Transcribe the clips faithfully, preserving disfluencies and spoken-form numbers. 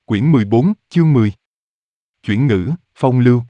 Quyển mười bốn, chương mười. Chuyển ngữ, phong lưu.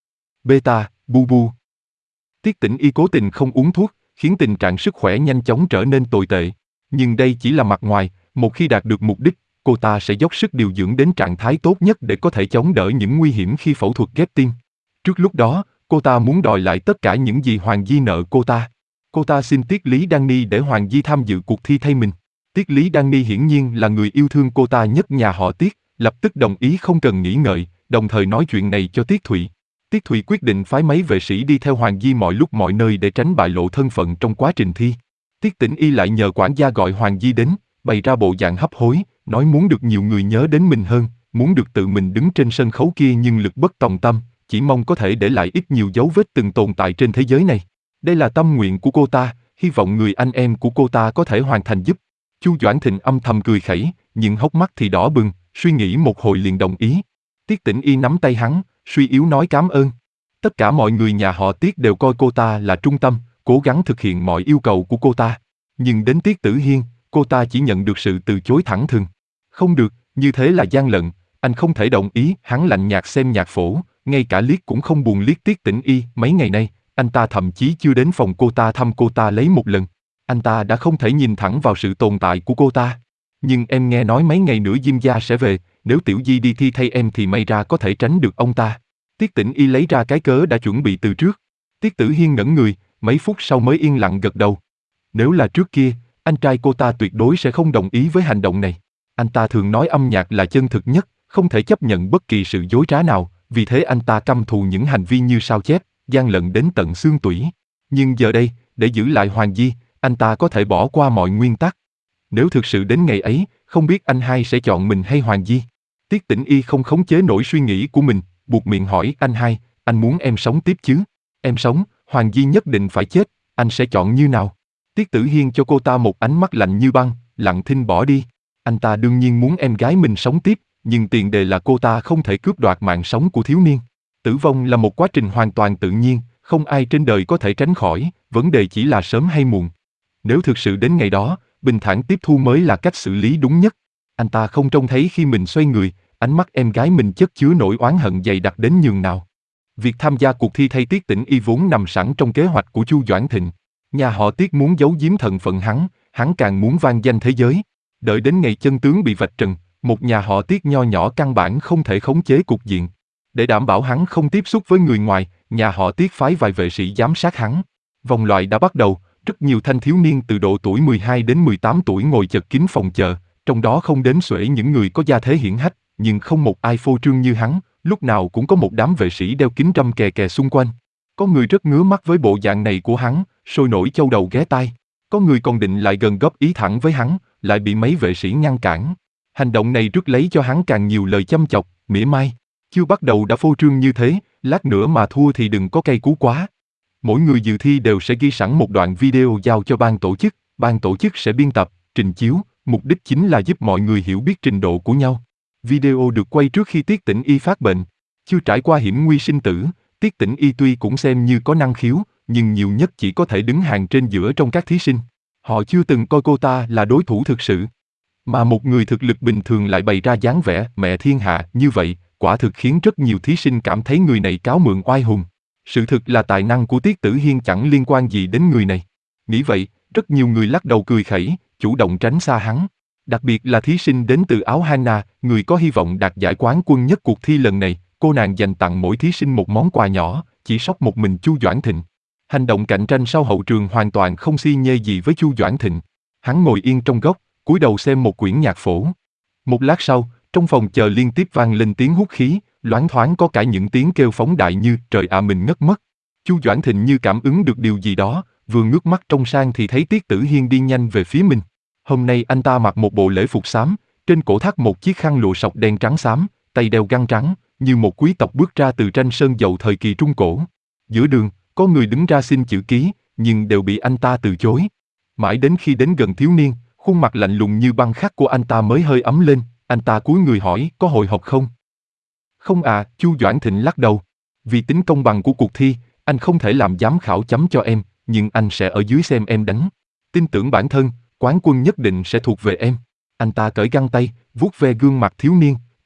Beta, bu bu. Tiết Tĩnh Y cố tình không uống thuốc, khiến tình trạng sức khỏe nhanh chóng trở nên tồi tệ. Nhưng đây chỉ là mặt ngoài, một khi đạt được mục đích, cô ta sẽ dốc sức điều dưỡng đến trạng thái tốt nhất để có thể chống đỡ những nguy hiểm khi phẫu thuật ghép tim. Trước lúc đó, cô ta muốn đòi lại tất cả những gì Hoàng Di nợ cô ta. Cô ta xin Tiết Lý Đan Ni để Hoàng Di tham dự cuộc thi thay mình. Tiết Lý Đan Ni hiển nhiên là người yêu thương cô ta nhất nhà họ Tiết, lập tức đồng ý không cần nghĩ ngợi, đồng thời nói chuyện này cho Tiết Thụy. Tiết Thụy quyết định phái mấy vệ sĩ đi theo Hoàng Di mọi lúc mọi nơi để tránh bại lộ thân phận trong quá trình thi. Tiết Tĩnh Y lại nhờ quản gia gọi Hoàng Di đến, bày ra bộ dạng hấp hối, nói muốn được nhiều người nhớ đến mình hơn, muốn được tự mình đứng trên sân khấu kia nhưng lực bất tòng tâm, chỉ mong có thể để lại ít nhiều dấu vết từng tồn tại trên thế giới này. Đây là tâm nguyện của cô ta, hy vọng người anh em của cô ta có thể hoàn thành giúp. Chu Doãn Thịnh âm thầm cười khẩy, nhưng hốc mắt thì đỏ bừng, suy nghĩ một hồi liền đồng ý. Tiết Tĩnh Y nắm tay hắn, suy yếu nói cảm ơn. Tất cả mọi người nhà họ Tiết đều coi cô ta là trung tâm, cố gắng thực hiện mọi yêu cầu của cô ta. Nhưng đến Tiết Tử Hiên, cô ta chỉ nhận được sự từ chối thẳng thừng. Không được, như thế là gian lận, anh không thể đồng ý. Hắn lạnh nhạt xem nhạc phổ, ngay cả liếc cũng không buồn liếc Tiết Tĩnh Y. Mấy ngày nay, anh ta thậm chí chưa đến phòng cô ta thăm cô ta lấy một lần. Anh ta đã không thể nhìn thẳng vào sự tồn tại của cô ta. Nhưng em nghe nói mấy ngày nữa Diêm gia sẽ về, nếu Tiểu Di đi thi thay em thì may ra có thể tránh được ông ta. Tiết Tĩnh Y lấy ra cái cớ đã chuẩn bị từ trước. Tiết Tử Hiên ngẩn người, mấy phút sau mới yên lặng gật đầu. Nếu là trước kia, anh trai cô ta tuyệt đối sẽ không đồng ý với hành động này. Anh ta thường nói âm nhạc là chân thực nhất, không thể chấp nhận bất kỳ sự dối trá nào, vì thế anh ta căm thù những hành vi như sao chép, gian lận đến tận xương tủy. Nhưng giờ đây, để giữ lại Hoàng Di, anh ta có thể bỏ qua mọi nguyên tắc. Nếu thực sự đến ngày ấy, không biết anh hai sẽ chọn mình hay Hoàng Di. Tiết Tĩnh Y không khống chế nổi suy nghĩ của mình, buộc miệng hỏi anh hai, anh muốn em sống tiếp chứ? Em sống, Hoàng Di nhất định phải chết, anh sẽ chọn như nào? Tiết Tử Hiên cho cô ta một ánh mắt lạnh như băng, lặng thinh bỏ đi. Anh ta đương nhiên muốn em gái mình sống tiếp, nhưng tiền đề là cô ta không thể cướp đoạt mạng sống của thiếu niên. Tử vong là một quá trình hoàn toàn tự nhiên, không ai trên đời có thể tránh khỏi, vấn đề chỉ là sớm hay muộn. Nếu thực sự đến ngày đó, bình thản tiếp thu mới là cách xử lý đúng nhất. Anh ta không trông thấy khi mình xoay người, ánh mắt em gái mình chất chứa nỗi oán hận dày đặc đến nhường nào. Việc tham gia cuộc thi thay Tiết Tĩnh Y vốn nằm sẵn trong kế hoạch của Chu Doãn Thịnh. Nhà họ Tiết muốn giấu giếm thân phận hắn, hắn càng muốn vang danh thế giới. Đợi đến ngày chân tướng bị vạch trần, một nhà họ Tiết nho nhỏ căn bản không thể khống chế cục diện. Để đảm bảo hắn không tiếp xúc với người ngoài, nhà họ Tiết phái vài vệ sĩ giám sát hắn. Vòng loại đã bắt đầu, rất nhiều thanh thiếu niên từ độ tuổi mười hai đến mười tám tuổi ngồi chật kín phòng chờ, trong đó không đếm xuể những người có gia thế hiển hách, nhưng không một ai phô trương như hắn, lúc nào cũng có một đám vệ sĩ đeo kính râm kè kè xung quanh. Có người rất ngứa mắt với bộ dạng này của hắn, sôi nổi châu đầu ghé tai. Có người còn định lại gần góp ý thẳng với hắn, lại bị mấy vệ sĩ ngăn cản. Hành động này rước lấy cho hắn càng nhiều lời châm chọc, mỉa mai. Chưa bắt đầu đã phô trương như thế, lát nữa mà thua thì đừng có cay cú quá. Mỗi người dự thi đều sẽ ghi sẵn một đoạn video giao cho ban tổ chức, ban tổ chức sẽ biên tập, trình chiếu, mục đích chính là giúp mọi người hiểu biết trình độ của nhau. Video được quay trước khi Tiết Tĩnh Y phát bệnh. Chưa trải qua hiểm nguy sinh tử, Tiết Tĩnh Y tuy cũng xem như có năng khiếu, nhưng nhiều nhất chỉ có thể đứng hàng trên giữa trong các thí sinh. Họ chưa từng coi cô ta là đối thủ thực sự. Mà một người thực lực bình thường lại bày ra dáng vẻ mẹ thiên hạ như vậy, quả thực khiến rất nhiều thí sinh cảm thấy người này cáo mượn oai hùng. Sự thực là tài năng của Tiết Tử Hiên chẳng liên quan gì đến người này. Nghĩ vậy, rất nhiều người lắc đầu cười khẩy, chủ động tránh xa hắn. Đặc biệt là thí sinh đến từ Áo Hana, người có hy vọng đạt giải quán quân nhất cuộc thi lần này, cô nàng dành tặng mỗi thí sinh một món quà nhỏ, chỉ sót một mình Chu Doãn Thịnh. Hành động cạnh tranh sau hậu trường hoàn toàn không xi nhê gì với Chu Doãn Thịnh. Hắn ngồi yên trong góc, cúi đầu xem một quyển nhạc phổ. Một lát sau, trong phòng chờ liên tiếp vang lên tiếng hút khí, loáng thoáng có cả những tiếng kêu phóng đại như trời ạ mình ngất mất. Chu Doãn Thịnh như cảm ứng được điều gì đó, vừa ngước mắt trông sang thì thấy Tiết Tử Hiên đi nhanh về phía mình. Hôm nay anh ta mặc một bộ lễ phục xám, trên cổ thắt một chiếc khăn lụa sọc đen trắng xám, tay đeo găng trắng, như một quý tộc bước ra từ tranh sơn dầu thời kỳ Trung Cổ. Giữa đường, có người đứng ra xin chữ ký, nhưng đều bị anh ta từ chối. Mãi đến khi đến gần thiếu niên, khuôn mặt lạnh lùng như băng khắc của anh ta mới hơi ấm lên, anh ta cúi người hỏi, có hồi hộp không? Không à, Chu Doãn Thịnh lắc đầu. Vì tính công bằng của cuộc thi, anh không thể làm giám khảo chấm cho em, nhưng anh sẽ ở dưới xem em đánh. Tin tưởng bản thân, quán quân nhất định sẽ thuộc về em. Anh ta cởi găng tay, vuốt ve gương mặt thiếu niên,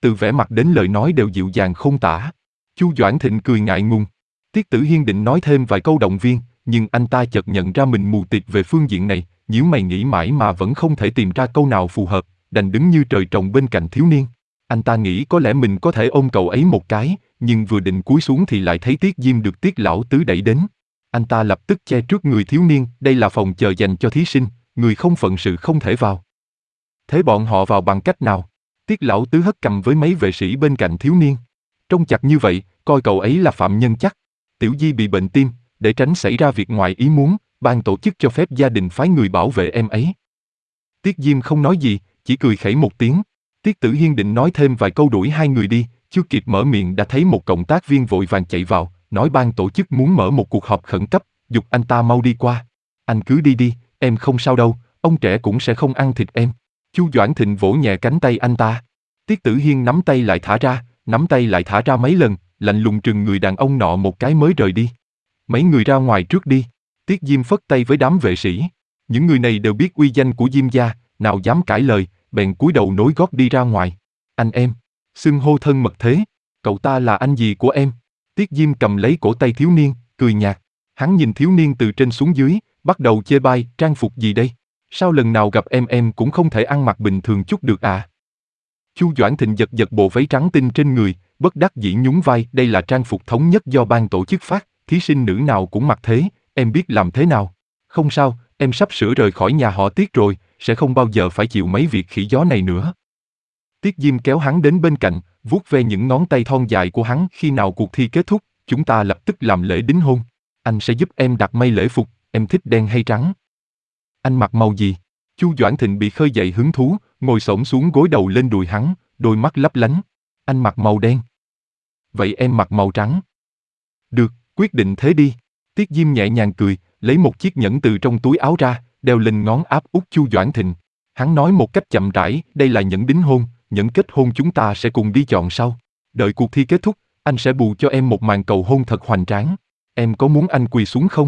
từ vẻ mặt đến lời nói đều dịu dàng không tả. Chu Doãn Thịnh cười ngại ngùng. Tiết Tử Hiên định nói thêm vài câu động viên, nhưng anh ta chợt nhận ra mình mù tịt về phương diện này, nhíu mày nghĩ mãi mà vẫn không thể tìm ra câu nào phù hợp, đành đứng như trời trồng bên cạnh thiếu niên. Anh ta nghĩ có lẽ mình có thể ôm cậu ấy một cái, nhưng vừa định cúi xuống thì lại thấy Tiết Diêm được Tiết lão tứ đẩy đến. Anh ta lập tức che trước người thiếu niên, đây là phòng chờ dành cho thí sinh, người không phận sự không thể vào. Thế bọn họ vào bằng cách nào? Tiết lão tứ hất cằm với mấy vệ sĩ bên cạnh thiếu niên. Trông chặt như vậy, coi cậu ấy là phạm nhân chắc. Tiểu Di bị bệnh tim, để tránh xảy ra việc ngoài ý muốn, ban tổ chức cho phép gia đình phái người bảo vệ em ấy. Tiết Diêm không nói gì, chỉ cười khẩy một tiếng. Tiết Tử Hiên định nói thêm vài câu đuổi hai người đi, chưa kịp mở miệng đã thấy một cộng tác viên vội vàng chạy vào, nói ban tổ chức muốn mở một cuộc họp khẩn cấp, giục anh ta mau đi qua. Anh cứ đi đi, em không sao đâu, ông trẻ cũng sẽ không ăn thịt em. Chu Doãn Thịnh vỗ nhẹ cánh tay anh ta. Tiết Tử Hiên nắm tay lại thả ra, nắm tay lại thả ra mấy lần, lạnh lùng trừng người đàn ông nọ một cái mới rời đi. Mấy người ra ngoài trước đi. Tiết Diêm phất tay với đám vệ sĩ. Những người này đều biết uy danh của Diêm gia, nào dám cãi lời, bèn cúi đầu nối gót đi ra ngoài. Anh em, xưng hô thân mật thế, cậu ta là anh gì của em? Tiết Diêm cầm lấy cổ tay thiếu niên, cười nhạt. Hắn nhìn thiếu niên từ trên xuống dưới, bắt đầu chê bai, trang phục gì đây? Sao lần nào gặp em em cũng không thể ăn mặc bình thường chút được à? Chu Doãn Thịnh giật giật bộ váy trắng tinh trên người, bất đắc dĩ nhún vai, đây là trang phục thống nhất do ban tổ chức phát, thí sinh nữ nào cũng mặc thế, em biết làm thế nào? Không sao, em sắp sửa rời khỏi nhà họ Tiết rồi, sẽ không bao giờ phải chịu mấy việc khỉ gió này nữa. Tiết Diêm kéo hắn đến bên cạnh, vuốt ve những ngón tay thon dài của hắn. Khi nào cuộc thi kết thúc, chúng ta lập tức làm lễ đính hôn. Anh sẽ giúp em đặt may lễ phục, em thích đen hay trắng? Anh mặc màu gì? Chu Doãn Thịnh bị khơi dậy hứng thú, ngồi xổm xuống gối đầu lên đùi hắn, đôi mắt lấp lánh. Anh mặc màu đen. Vậy em mặc màu trắng. Được, quyết định thế đi. Tiết Diêm nhẹ nhàng cười, lấy một chiếc nhẫn từ trong túi áo ra, đeo lên ngón áp út Chu Doãn Thịnh. Hắn nói một cách chậm rãi, đây là nhẫn đính hôn, nhẫn kết hôn chúng ta sẽ cùng đi chọn sau. Đợi cuộc thi kết thúc, anh sẽ bù cho em một màn cầu hôn thật hoành tráng. Em có muốn anh quỳ xuống không?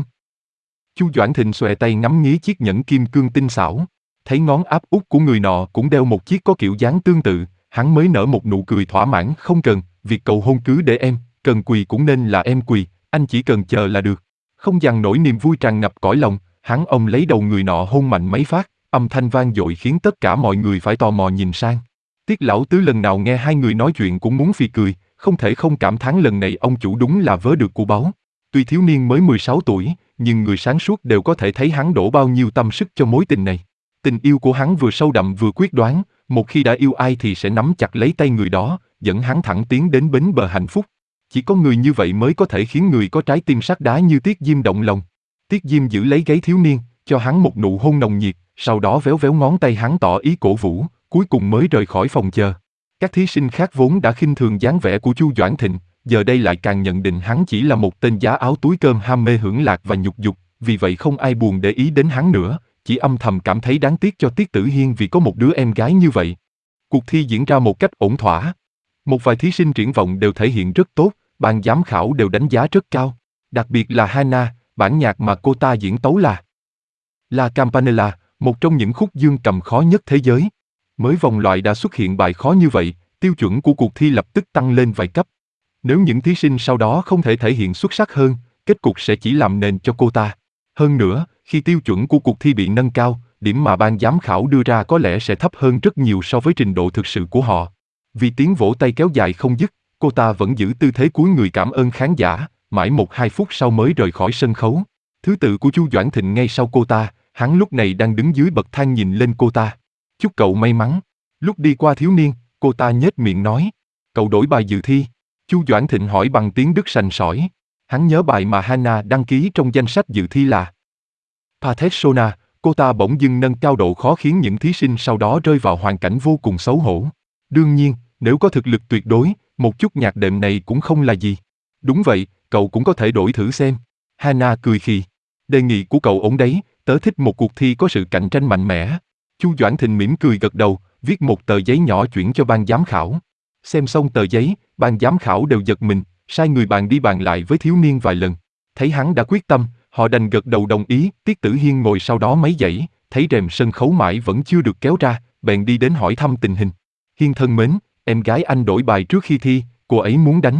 Chu Doãn Thịnh xòe tay ngắm nghía chiếc nhẫn kim cương tinh xảo. Thấy ngón áp út của người nọ cũng đeo một chiếc có kiểu dáng tương tự, hắn mới nở một nụ cười thỏa mãn. Không cần, việc cầu hôn cứ để em, cần quỳ cũng nên là em quỳ, anh chỉ cần chờ là được. Không dằn nổi niềm vui tràn ngập cõi lòng, hắn ôm lấy đầu người nọ hôn mạnh mấy phát, âm thanh vang dội khiến tất cả mọi người phải tò mò nhìn sang. Tiết lão tứ lần nào nghe hai người nói chuyện cũng muốn phì cười, không thể không cảm thán lần này ông chủ đúng là vớ được của báu. Tuy thiếu niên mới mười sáu tuổi, nhưng người sáng suốt đều có thể thấy hắn đổ bao nhiêu tâm sức cho mối tình này. Tình yêu của hắn vừa sâu đậm vừa quyết đoán, một khi đã yêu ai thì sẽ nắm chặt lấy tay người đó, dẫn hắn thẳng tiến đến bến bờ hạnh phúc. Chỉ có người như vậy mới có thể khiến người có trái tim sắt đá như Tiết Diêm động lòng. Tiết Diêm giữ lấy gáy thiếu niên, cho hắn một nụ hôn nồng nhiệt, sau đó véo véo ngón tay hắn tỏ ý cổ vũ, cuối cùng mới rời khỏi phòng chờ. Các thí sinh khác vốn đã khinh thường dáng vẻ của Chu Doãn Thịnh, giờ đây lại càng nhận định hắn chỉ là một tên giá áo túi cơm ham mê hưởng lạc và nhục dục, vì vậy không ai buồn để ý đến hắn nữa, chỉ âm thầm cảm thấy đáng tiếc cho Tiết Tử Hiên vì có một đứa em gái như vậy. Cuộc thi diễn ra một cách ổn thỏa. Một vài thí sinh triển vọng đều thể hiện rất tốt, ban giám khảo đều đánh giá rất cao. Đặc biệt là Hana, bản nhạc mà cô ta diễn tấu là La Campanella, một trong những khúc dương cầm khó nhất thế giới. Mới vòng loại đã xuất hiện bài khó như vậy, tiêu chuẩn của cuộc thi lập tức tăng lên vài cấp. Nếu những thí sinh sau đó không thể thể hiện xuất sắc hơn, kết cục sẽ chỉ làm nền cho cô ta. Hơn nữa, khi tiêu chuẩn của cuộc thi bị nâng cao, điểm mà ban giám khảo đưa ra có lẽ sẽ thấp hơn rất nhiều so với trình độ thực sự của họ. Vì tiếng vỗ tay kéo dài không dứt, cô ta vẫn giữ tư thế cúi người cảm ơn khán giả, mãi một hai phút sau mới rời khỏi sân khấu. Thứ tự của Chu Doãn Thịnh ngay sau cô ta, hắn lúc này đang đứng dưới bậc thang nhìn lên cô ta. Chúc cậu may mắn. Lúc đi qua thiếu niên, cô ta nhếch miệng nói, cậu đổi bài dự thi. Chu Doãn Thịnh hỏi bằng tiếng Đức sành sỏi. Hắn nhớ bài mà Hana đăng ký trong danh sách dự thi là Pathersona. Cô ta bỗng dưng nâng cao độ khó khiến những thí sinh sau đó rơi vào hoàn cảnh vô cùng xấu hổ. Đương nhiên, nếu có thực lực tuyệt đối, một chút nhạc đệm này cũng không là gì. Đúng vậy, cậu cũng có thể đổi thử xem. Hana cười khì. Đề nghị của cậu ổn đấy, tớ thích một cuộc thi có sự cạnh tranh mạnh mẽ. Chu Doãn Thịnh mỉm cười gật đầu, viết một tờ giấy nhỏ chuyển cho ban giám khảo. Xem xong tờ giấy, ban giám khảo đều giật mình, sai người bàn đi bàn lại với thiếu niên vài lần. Thấy hắn đã quyết tâm, họ đành gật đầu đồng ý. Tiết Tử Hiên ngồi sau đó mấy dãy, thấy rèm sân khấu mãi vẫn chưa được kéo ra, bèn đi đến hỏi thăm tình hình. Hiên thân mến, Em gái anh đổi bài trước khi thi, cô ấy muốn đánh.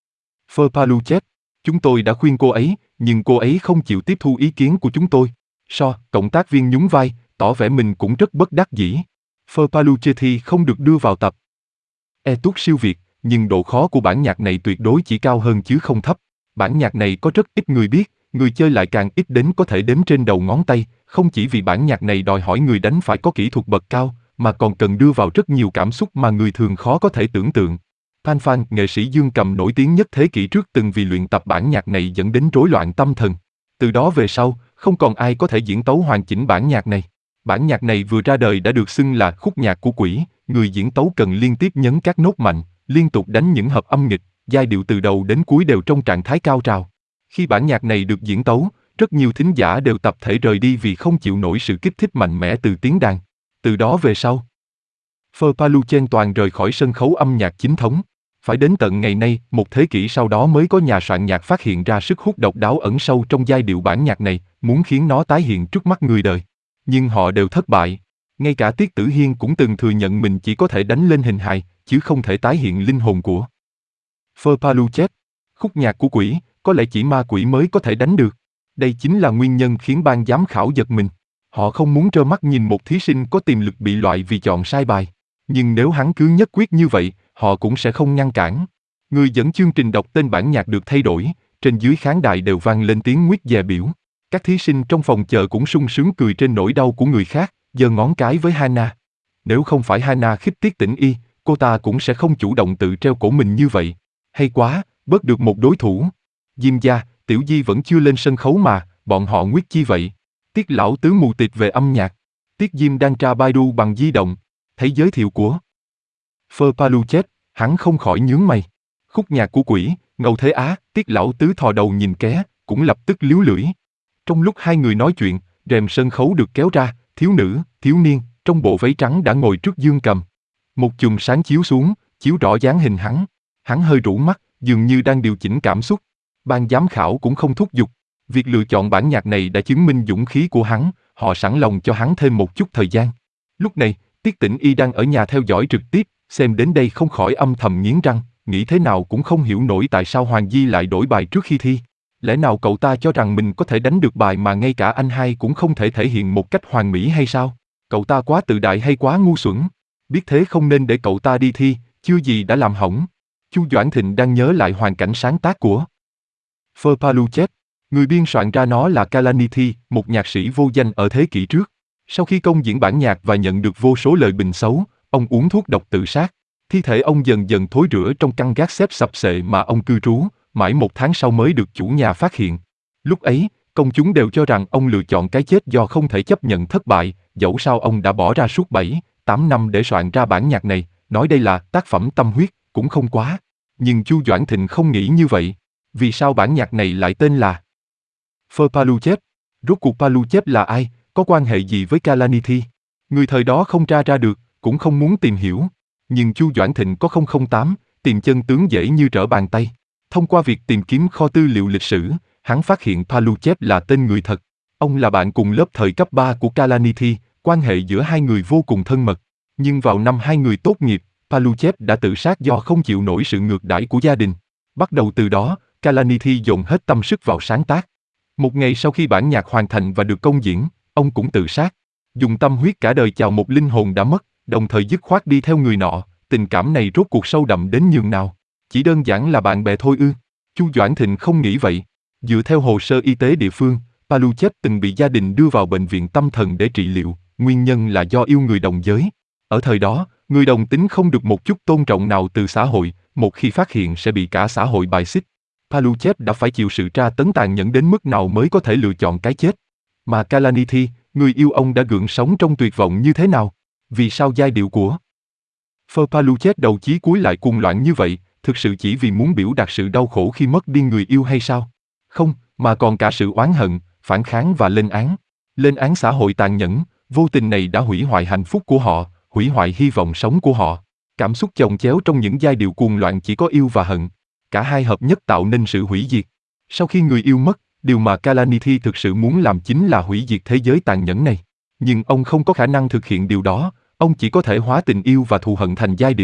Phơ Paluchet, chúng tôi đã khuyên cô ấy, nhưng cô ấy không chịu tiếp thu ý kiến của chúng tôi. So, cộng tác viên nhún vai, tỏ vẻ mình cũng rất bất đắc dĩ. Phơ Paluchet thi không được đưa vào tập. E tuốt siêu việt, nhưng độ khó của bản nhạc này tuyệt đối chỉ cao hơn chứ không thấp. Bản nhạc này có rất ít người biết, người chơi lại càng ít đến có thể đếm trên đầu ngón tay, không chỉ vì bản nhạc này đòi hỏi người đánh phải có kỹ thuật bậc cao, mà còn cần đưa vào rất nhiều cảm xúc mà người thường khó có thể tưởng tượng. Phan Phan, nghệ sĩ dương cầm nổi tiếng nhất thế kỷ trước từng vì luyện tập bản nhạc này dẫn đến rối loạn tâm thần. Từ đó về sau, không còn ai có thể diễn tấu hoàn chỉnh bản nhạc này. Bản nhạc này vừa ra đời đã được xưng là khúc nhạc của quỷ, người diễn tấu cần liên tiếp nhấn các nốt mạnh, liên tục đánh những hợp âm nghịch, giai điệu từ đầu đến cuối đều trong trạng thái cao trào. Khi bản nhạc này được diễn tấu, rất nhiều thính giả đều tập thể rời đi vì không chịu nổi sự kích thích mạnh mẽ từ tiếng đàn. Từ đó về sau, Phơ Paluchen toàn rời khỏi sân khấu âm nhạc chính thống. Phải đến tận ngày nay, một thế kỷ sau đó mới có nhà soạn nhạc phát hiện ra sức hút độc đáo ẩn sâu trong giai điệu bản nhạc này, muốn khiến nó tái hiện trước mắt người đời. Nhưng họ đều thất bại. Ngay cả Tiết Tử Hiên cũng từng thừa nhận mình chỉ có thể đánh lên hình hài, chứ không thể tái hiện linh hồn của Phơ Paluchet. Khúc nhạc của quỷ, có lẽ chỉ ma quỷ mới có thể đánh được. Đây chính là nguyên nhân khiến ban giám khảo giật mình. Họ không muốn trơ mắt nhìn một thí sinh có tiềm lực bị loại vì chọn sai bài. Nhưng nếu hắn cứ nhất quyết như vậy, họ cũng sẽ không ngăn cản. Người dẫn chương trình đọc tên bản nhạc được thay đổi, trên dưới khán đài đều vang lên tiếng nguyết dè biểu. Các thí sinh trong phòng chờ cũng sung sướng cười trên nỗi đau của người khác, giơ ngón cái với Hana. Nếu không phải Hana khích Tiết Tĩnh Y, cô ta cũng sẽ không chủ động tự treo cổ mình như vậy. Hay quá, bớt được một đối thủ. Diêm Gia, Tiểu Di vẫn chưa lên sân khấu mà, bọn họ nguyết chi vậy? Tiết lão tứ mù tịt về âm nhạc. Tiết Diêm đang tra Baidu bằng di động. Thấy giới thiệu của Phơ Paluchet, hắn không khỏi nhướng mày. Khúc nhạc của quỷ, Ngâu Thế Á, Tiết lão tứ thò đầu nhìn ké, cũng lập tức líu lưỡi. Trong lúc hai người nói chuyện, rèm sân khấu được kéo ra, thiếu nữ, thiếu niên, trong bộ váy trắng đã ngồi trước dương cầm. Một chùm sáng chiếu xuống, chiếu rõ dáng hình hắn. Hắn hơi rũ mắt, dường như đang điều chỉnh cảm xúc. Ban giám khảo cũng không thúc giục. Việc lựa chọn bản nhạc này đã chứng minh dũng khí của hắn, họ sẵn lòng cho hắn thêm một chút thời gian. Lúc này, Tiết Tĩnh Y đang ở nhà theo dõi trực tiếp, xem đến đây không khỏi âm thầm nghiến răng, nghĩ thế nào cũng không hiểu nổi tại sao Hoàng Di lại đổi bài trước khi thi. Lẽ nào cậu ta cho rằng mình có thể đánh được bài mà ngay cả anh hai cũng không thể thể hiện một cách hoàn mỹ hay sao? Cậu ta quá tự đại hay quá ngu xuẩn? Biết thế không nên để cậu ta đi thi, chưa gì đã làm hỏng. Chu Doãn Thịnh đang nhớ lại hoàn cảnh sáng tác của Phơ Paluchet. Người biên soạn ra nó là Kalanithi, một nhạc sĩ vô danh ở thế kỷ trước. Sau khi công diễn bản nhạc và nhận được vô số lời bình xấu, ông uống thuốc độc tự sát. Thi thể ông dần dần thối rữa trong căn gác xếp sập xệ mà ông cư trú, mãi một tháng sau mới được chủ nhà phát hiện. Lúc ấy, công chúng đều cho rằng ông lựa chọn cái chết do không thể chấp nhận thất bại, dẫu sao ông đã bỏ ra suốt bảy, tám năm để soạn ra bản nhạc này, nói đây là tác phẩm tâm huyết, cũng không quá. Nhưng Chu Doãn Thịnh không nghĩ như vậy. Vì sao bản nhạc này lại tên là Phơ Paluchet? Rốt cuộc Paluchet là ai, có quan hệ gì với Kalanithi? Người thời đó không tra ra được, cũng không muốn tìm hiểu. Nhưng Chu Doãn Thịnh có không không tám, tìm chân tướng dễ như trở bàn tay. Thông qua việc tìm kiếm kho tư liệu lịch sử, hắn phát hiện Paluchet là tên người thật. Ông là bạn cùng lớp thời cấp ba của Kalanithi, quan hệ giữa hai người vô cùng thân mật. Nhưng vào năm hai người tốt nghiệp, Paluchet đã tự sát do không chịu nổi sự ngược đãi của gia đình. Bắt đầu từ đó, Kalanithi dồn hết tâm sức vào sáng tác. Một ngày sau khi bản nhạc hoàn thành và được công diễn, ông cũng tự sát. Dùng tâm huyết cả đời chào một linh hồn đã mất, đồng thời dứt khoát đi theo người nọ. Tình cảm này rốt cuộc sâu đậm đến nhường nào? Chỉ đơn giản là bạn bè thôi ư? Chu Doãn Thịnh không nghĩ vậy. Dựa theo hồ sơ y tế địa phương, Paluchet từng bị gia đình đưa vào bệnh viện tâm thần để trị liệu, nguyên nhân là do yêu người đồng giới. Ở thời đó, người đồng tính không được một chút tôn trọng nào từ xã hội, một khi phát hiện sẽ bị cả xã hội bài xích. Paluchet đã phải chịu sự tra tấn tàn nhẫn đến mức nào mới có thể lựa chọn cái chết. Mà Kalanithi, người yêu ông đã gượng sống trong tuyệt vọng như thế nào? Vì sao giai điệu của Phơ Paluchet đầu chí cuối lại cuồng loạn như vậy, thực sự chỉ vì muốn biểu đạt sự đau khổ khi mất đi người yêu hay sao? Không, mà còn cả sự oán hận, phản kháng và lên án. Lên án xã hội tàn nhẫn, vô tình này đã hủy hoại hạnh phúc của họ, hủy hoại hy vọng sống của họ. Cảm xúc chồng chéo trong những giai điệu cuồng loạn chỉ có yêu và hận. Cả hai hợp nhất tạo nên sự hủy diệt. Sau khi người yêu mất, điều mà Kalanithi thực sự muốn làm chính là hủy diệt thế giới tàn nhẫn này. Nhưng ông không có khả năng thực hiện điều đó, ông chỉ có thể hóa tình yêu và thù hận thành giai điệu,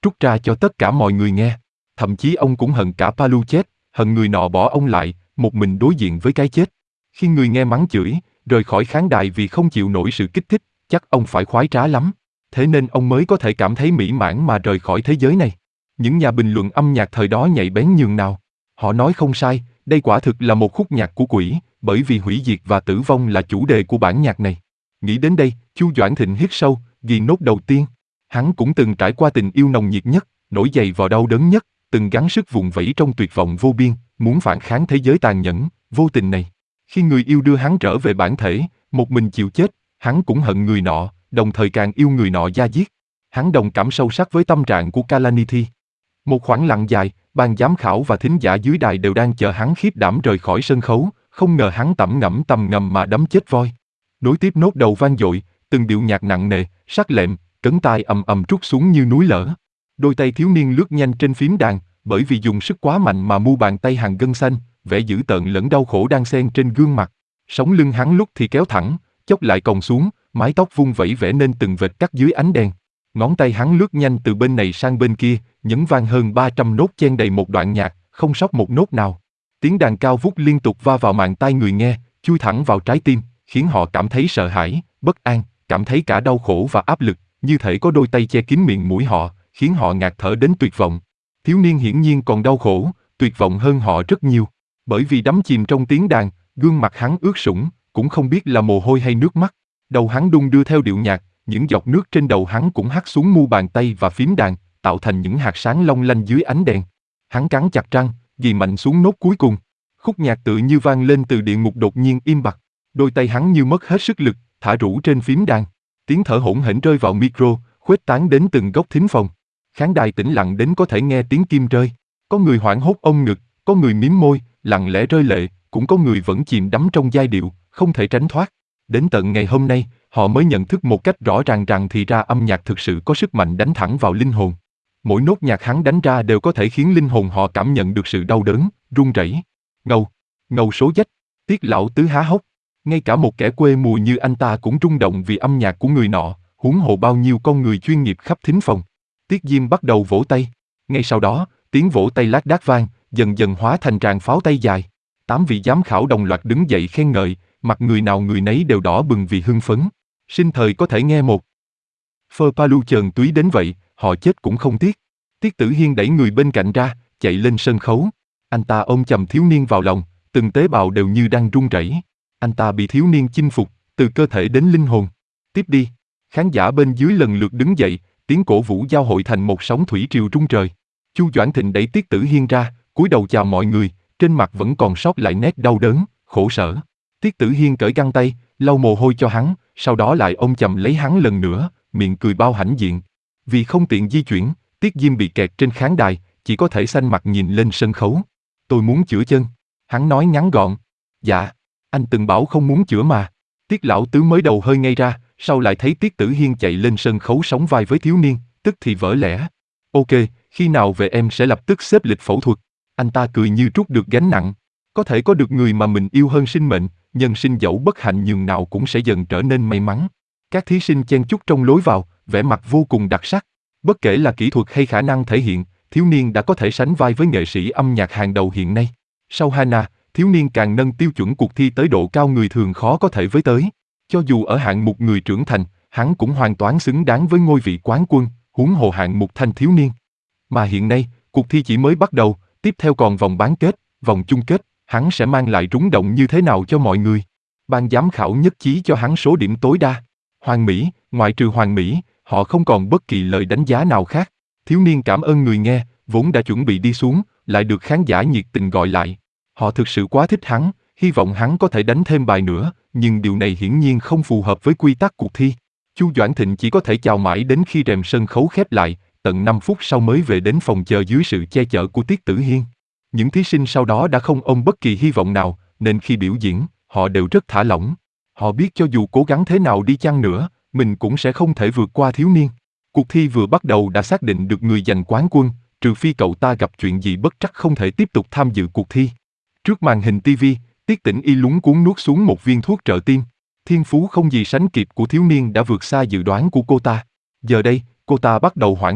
trút ra cho tất cả mọi người nghe. Thậm chí ông cũng hận cả Paluchet, hận người nọ bỏ ông lại, một mình đối diện với cái chết. Khi người nghe mắng chửi, rời khỏi khán đài vì không chịu nổi sự kích thích, chắc ông phải khoái trá lắm. Thế nên ông mới có thể cảm thấy mỹ mãn mà rời khỏi thế giới này. Những nhà bình luận âm nhạc thời đó nhạy bén nhường nào. Họ nói không sai, đây quả thực là một khúc nhạc của quỷ, bởi vì hủy diệt và tử vong là chủ đề của bản nhạc này. Nghĩ đến đây, Chu Doãn Thịnh hít sâu, ghi nốt đầu tiên. Hắn cũng từng trải qua tình yêu nồng nhiệt nhất, nổi dậy vào đau đớn nhất, từng gắng sức vùng vẫy trong tuyệt vọng vô biên, muốn phản kháng thế giới tàn nhẫn, vô tình này. Khi người yêu đưa hắn trở về bản thể, một mình chịu chết, hắn cũng hận người nọ, đồng thời càng yêu người nọ da diết. Hắn đồng cảm sâu sắc với tâm trạng của Kalanithi. Một khoảng lặng dài, ban giám khảo và thính giả dưới đài đều đang chờ hắn khiếp đảm rời khỏi sân khấu, không ngờ hắn tẩm ngẫm tầm ngầm mà đấm chết voi. Nối tiếp nốt đầu vang dội, từng điệu nhạc nặng nề, sắc lẹm, cấn tai ầm ầm trút xuống như núi lở. Đôi tay thiếu niên lướt nhanh trên phím đàn, bởi vì dùng sức quá mạnh mà mu bàn tay hàng gân xanh, vẻ dữ tợn lẫn đau khổ đang xen trên gương mặt. Sống lưng hắn lúc thì kéo thẳng, chốc lại còng xuống, mái tóc vung vẩy vẽ nên từng vệt cắt dưới ánh đèn. Ngón tay hắn lướt nhanh từ bên này sang bên kia, nhấn vang hơn ba trăm nốt chen đầy một đoạn nhạc, không sót một nốt nào. Tiếng đàn cao vút liên tục va vào màng tai người nghe, chui thẳng vào trái tim, khiến họ cảm thấy sợ hãi, bất an, cảm thấy cả đau khổ và áp lực, như thể có đôi tay che kín miệng mũi họ, khiến họ ngạt thở đến tuyệt vọng. Thiếu niên hiển nhiên còn đau khổ, tuyệt vọng hơn họ rất nhiều. Bởi vì đắm chìm trong tiếng đàn, gương mặt hắn ướt sũng, cũng không biết là mồ hôi hay nước mắt. Đầu hắn đung đưa theo điệu nhạc, những giọt nước trên đầu hắn cũng hắt xuống mu bàn tay và phím đàn, tạo thành những hạt sáng long lanh dưới ánh đèn. Hắn cắn chặt răng, ghi mạnh xuống nốt cuối cùng. Khúc nhạc tự như vang lên từ địa ngục đột nhiên im bặt. Đôi tay hắn như mất hết sức lực, thả rũ trên phím đàn. Tiếng thở hổn hển rơi vào micro, khuếch tán đến từng góc thính phòng. Khán đài tĩnh lặng đến có thể nghe tiếng kim rơi. Có người hoảng hốt ôm ngực, có người mím môi, lặng lẽ rơi lệ, cũng có người vẫn chìm đắm trong giai điệu, không thể tránh thoát. Đến tận ngày hôm nay, họ mới nhận thức một cách rõ ràng rằng thì ra âm nhạc thực sự có sức mạnh đánh thẳng vào linh hồn. Mỗi nốt nhạc hắn đánh ra đều có thể khiến linh hồn họ cảm nhận được sự đau đớn, run rẩy. Ngầu, ngầu số dách, Tiết lão tứ há hốc. Ngay cả một kẻ quê mùa như anh ta cũng rung động vì âm nhạc của người nọ, huống hồ bao nhiêu con người chuyên nghiệp khắp thính phòng. Tiết Diêm bắt đầu vỗ tay. Ngay sau đó, tiếng vỗ tay lác đác vang, dần dần hóa thành tràng pháo tay dài. Tám vị giám khảo đồng loạt đứng dậy khen ngợi, mặt người nào người nấy đều đỏ bừng vì hưng phấn. Sinh thời có thể nghe một Phơ Palu chờn túy đến vậy, họ chết cũng không tiếc. Tiết Tử Hiên đẩy người bên cạnh ra, chạy lên sân khấu. Anh ta ôm chầm thiếu niên vào lòng, từng tế bào đều như đang run rẩy. Anh ta bị thiếu niên chinh phục, từ cơ thể đến linh hồn. Tiếp đi. Khán giả bên dưới lần lượt đứng dậy, tiếng cổ vũ giao hội thành một sóng thủy triều rung trời. Chu Doãn Thịnh đẩy Tiết Tử Hiên ra, cúi đầu chào mọi người, trên mặt vẫn còn sót lại nét đau đớn, khổ sở. Tiết Tử Hiên cởi găng tay, lau mồ hôi cho hắn, sau đó lại ôm chầm lấy hắn lần nữa, miệng cười bao hãnh diện. Vì không tiện di chuyển, Tiết Diêm bị kẹt trên khán đài, chỉ có thể xanh mặt nhìn lên sân khấu. Tôi muốn chữa chân. Hắn nói ngắn gọn. Dạ, anh từng bảo không muốn chữa mà. Tiết lão tứ mới đầu hơi ngây ra, sau lại thấy Tiết Tử Hiên chạy lên sân khấu sóng vai với thiếu niên, tức thì vỡ lẽ. Ok, khi nào về em sẽ lập tức xếp lịch phẫu thuật. Anh ta cười như trút được gánh nặng. Có thể có được người mà mình yêu hơn sinh mệnh, nhân sinh dẫu bất hạnh nhường nào cũng sẽ dần trở nên may mắn. Các thí sinh chen chúc trong lối vào, vẻ mặt vô cùng đặc sắc. Bất kể là kỹ thuật hay khả năng thể hiện, thiếu niên đã có thể sánh vai với nghệ sĩ âm nhạc hàng đầu hiện nay. Sau Hana, thiếu niên càng nâng tiêu chuẩn cuộc thi tới độ cao người thường khó có thể với tới. Cho dù ở hạng mục người trưởng thành, hắn cũng hoàn toàn xứng đáng với ngôi vị quán quân, huống hồ hạng mục thanh thiếu niên. Mà hiện nay, cuộc thi chỉ mới bắt đầu, tiếp theo còn vòng bán kết, vòng chung kết, hắn sẽ mang lại rúng động như thế nào cho mọi người. Ban giám khảo nhất trí cho hắn số điểm tối đa. Hoàng Mỹ, ngoại trừ Hoàng Mỹ, họ không còn bất kỳ lời đánh giá nào khác. Thiếu niên cảm ơn người nghe, vốn đã chuẩn bị đi xuống, lại được khán giả nhiệt tình gọi lại. Họ thực sự quá thích hắn, hy vọng hắn có thể đánh thêm bài nữa, nhưng điều này hiển nhiên không phù hợp với quy tắc cuộc thi. Chu Doãn Thịnh chỉ có thể chào mãi đến khi rèm sân khấu khép lại, tận năm phút sau mới về đến phòng chờ dưới sự che chở của Tiết Tử Hiên. Những thí sinh sau đó đã không ôm bất kỳ hy vọng nào, nên khi biểu diễn, họ đều rất thả lỏng. Họ biết cho dù cố gắng thế nào đi chăng nữa, mình cũng sẽ không thể vượt qua thiếu niên. Cuộc thi vừa bắt đầu đã xác định được người giành quán quân, trừ phi cậu ta gặp chuyện gì bất trắc không thể tiếp tục tham dự cuộc thi. Trước màn hình ti vi, Tiết Tĩnh Y lúng cuốn nuốt xuống một viên thuốc trợ tim. Thiên phú không gì sánh kịp của thiếu niên đã vượt xa dự đoán của cô ta. Giờ đây, cô ta bắt đầu hoảng hốt,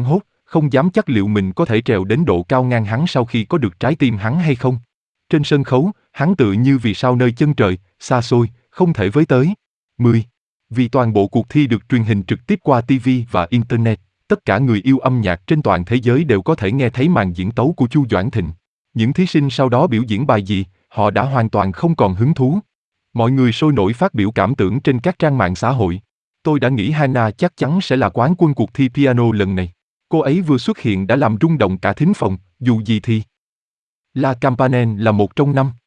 không dám chắc liệu mình có thể trèo đến độ cao ngang hắn sau khi có được trái tim hắn hay không. Trên sân khấu, hắn tựa như vì sao nơi chân trời, xa xôi, không thể với tới. mười. Vì toàn bộ cuộc thi được truyền hình trực tiếp qua ti vi và Internet, tất cả người yêu âm nhạc trên toàn thế giới đều có thể nghe thấy màn diễn tấu của Chu Doãn Thịnh. Những thí sinh sau đó biểu diễn bài gì, họ đã hoàn toàn không còn hứng thú. Mọi người sôi nổi phát biểu cảm tưởng trên các trang mạng xã hội. Tôi đã nghĩ Hannah chắc chắn sẽ là quán quân cuộc thi piano lần này. Cô ấy vừa xuất hiện đã làm rung động cả thính phòng, dù gì thì. La Campanelle là một trong năm.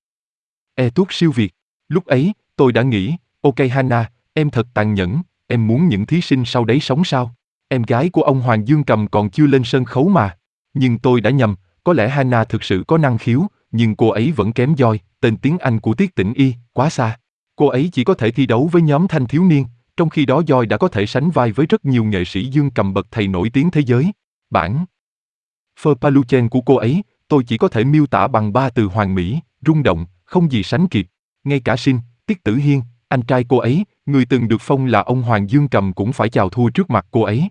E tuốt siêu việt. Lúc ấy, tôi đã nghĩ, ok Hannah, em thật tàn nhẫn, em muốn những thí sinh sau đấy sống sao? Em gái của ông Hoàng Dương Cầm còn chưa lên sân khấu mà. Nhưng tôi đã nhầm, có lẽ Hannah thực sự có năng khiếu, nhưng cô ấy vẫn kém Joy, tên tiếng Anh của Tiết Tĩnh Y, quá xa. Cô ấy chỉ có thể thi đấu với nhóm thanh thiếu niên, trong khi đó Joy đã có thể sánh vai với rất nhiều nghệ sĩ dương cầm bậc thầy nổi tiếng thế giới. Bản Verpaluchen của cô ấy, tôi chỉ có thể miêu tả bằng ba từ hoàn mỹ, rung động, không gì sánh kịp. Ngay cả Sinh, Tiết Tử Hiên, anh trai cô ấy, người từng được phong là ông Hoàng Dương Cầm cũng phải chào thua trước mặt cô ấy.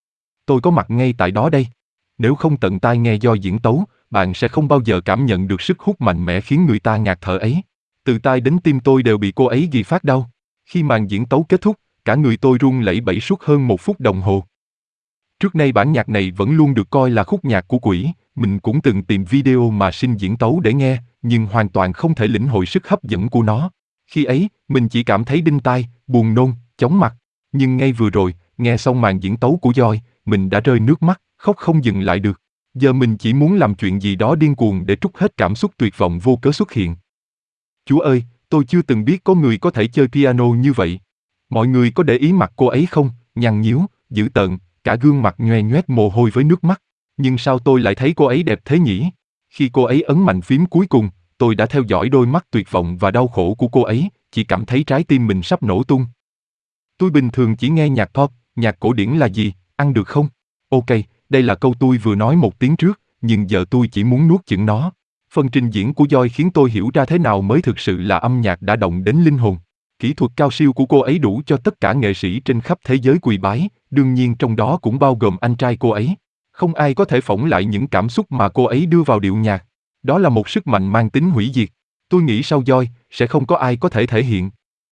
Tôi có mặt ngay tại đó đây. Nếu không tận tai nghe Joy diễn tấu, bạn sẽ không bao giờ cảm nhận được sức hút mạnh mẽ khiến người ta ngạt thở ấy. Từ tai đến tim tôi đều bị cô ấy ghi phát đau. Khi màn diễn tấu kết thúc, cả người tôi run lẩy bẩy suốt hơn một phút đồng hồ. Trước nay bản nhạc này vẫn luôn được coi là khúc nhạc của quỷ, mình cũng từng tìm video mà Sinh diễn tấu để nghe, nhưng hoàn toàn không thể lĩnh hội sức hấp dẫn của nó. Khi ấy, mình chỉ cảm thấy đinh tai, buồn nôn, chóng mặt. Nhưng ngay vừa rồi, nghe xong màn diễn tấu của Joy, mình đã rơi nước mắt, khóc không dừng lại được. Giờ mình chỉ muốn làm chuyện gì đó điên cuồng để trút hết cảm xúc tuyệt vọng vô cớ xuất hiện. Chúa ơi, tôi chưa từng biết có người có thể chơi piano như vậy. Mọi người có để ý mặt cô ấy không? Nhăn nhíu, dữ tợn, cả gương mặt nhoe nhoét mồ hôi với nước mắt. Nhưng sao tôi lại thấy cô ấy đẹp thế nhỉ? Khi cô ấy ấn mạnh phím cuối cùng, tôi đã theo dõi đôi mắt tuyệt vọng và đau khổ của cô ấy, chỉ cảm thấy trái tim mình sắp nổ tung. Tôi bình thường chỉ nghe nhạc pop, nhạc cổ điển là gì, ăn được không? Ok, đây là câu tôi vừa nói một tiếng trước, nhưng giờ tôi chỉ muốn nuốt chửng nó. Phần trình diễn của Joy khiến tôi hiểu ra thế nào mới thực sự là âm nhạc đã động đến linh hồn. Kỹ thuật cao siêu của cô ấy đủ cho tất cả nghệ sĩ trên khắp thế giới quỳ bái, đương nhiên trong đó cũng bao gồm anh trai cô ấy. Không ai có thể phỏng lại những cảm xúc mà cô ấy đưa vào điệu nhạc. Đó là một sức mạnh mang tính hủy diệt. Tôi nghĩ sau Joy, sẽ không có ai có thể thể hiện